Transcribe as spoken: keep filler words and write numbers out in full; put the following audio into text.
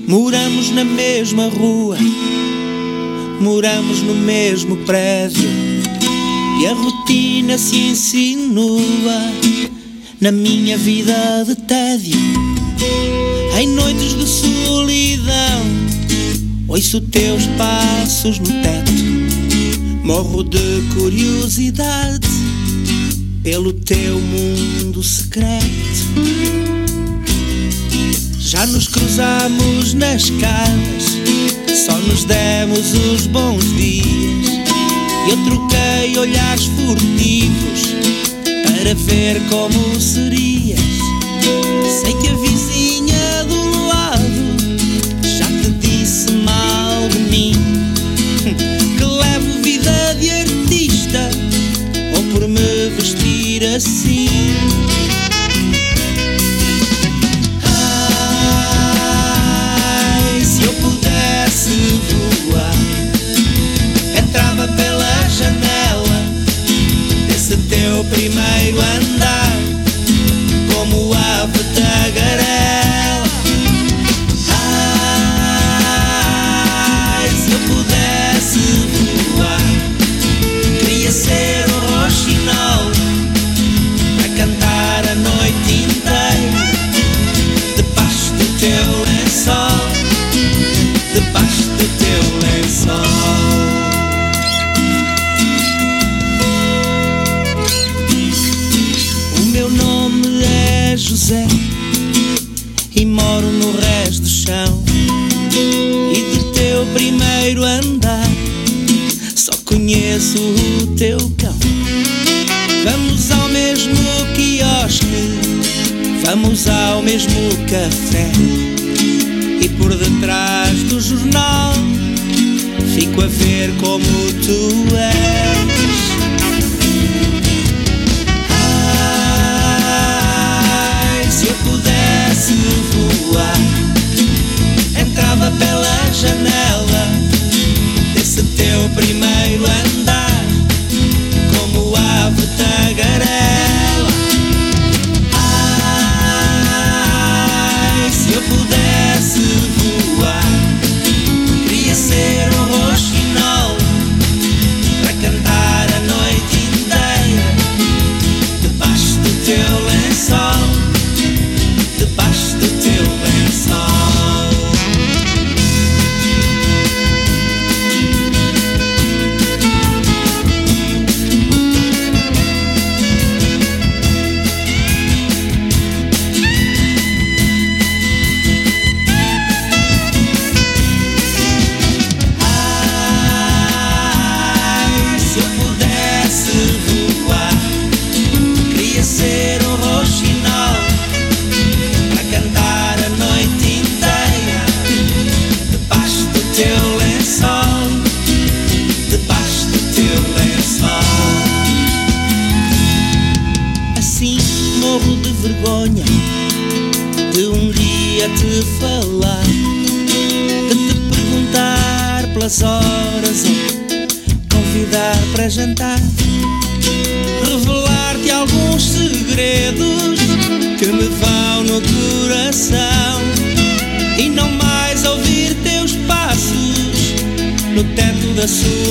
Moramos na mesma rua, moramos no mesmo prédio, e a rotina se insinua na minha vida de tédio. Em noites de solidão ouço teus passos no teto, morro de curiosidade pelo teu mundo secreto. Já nos cruzamos nas escadas, só nos demos os bons dias, e eu troquei olhares furtivos para ver como serias. Sei que a vizinha do lado já te disse mal de mim, que levo vida de artista ou por me vestir assim. Entrava pela janela desse teu primeiro andar, como ave tagarela. Ai, se eu pudesse voar, queria ser um roxinol para cantar a noite inteira debaixo do teu lençol, debaixo do teu lençol. José, e moro no resto do chão, e do teu primeiro andar só conheço o teu cão. Vamos ao mesmo quiosque, vamos ao mesmo café, e por detrás do jornal fico a ver como tu és. Se eu pudesse voar, entrava pela janela desse teu primeiro andar, como ave tagarela. Ai, se eu pudesse voar, queria ser um roxinol para cantar a noite inteira debaixo do teu lençol, debaixo do teu lençol. Ai, se eu pudesse voar, queria ser um roxinol para cantar a noite inteira debaixo do teu lençol, debaixo do teu lençol. Assim morro de vergonha de um dia te falar, de te perguntar pelas horas ou convidar para jantar, revelar-te alguns segredos que me vão no coração, e não mais ouvir teus passos no teto da sua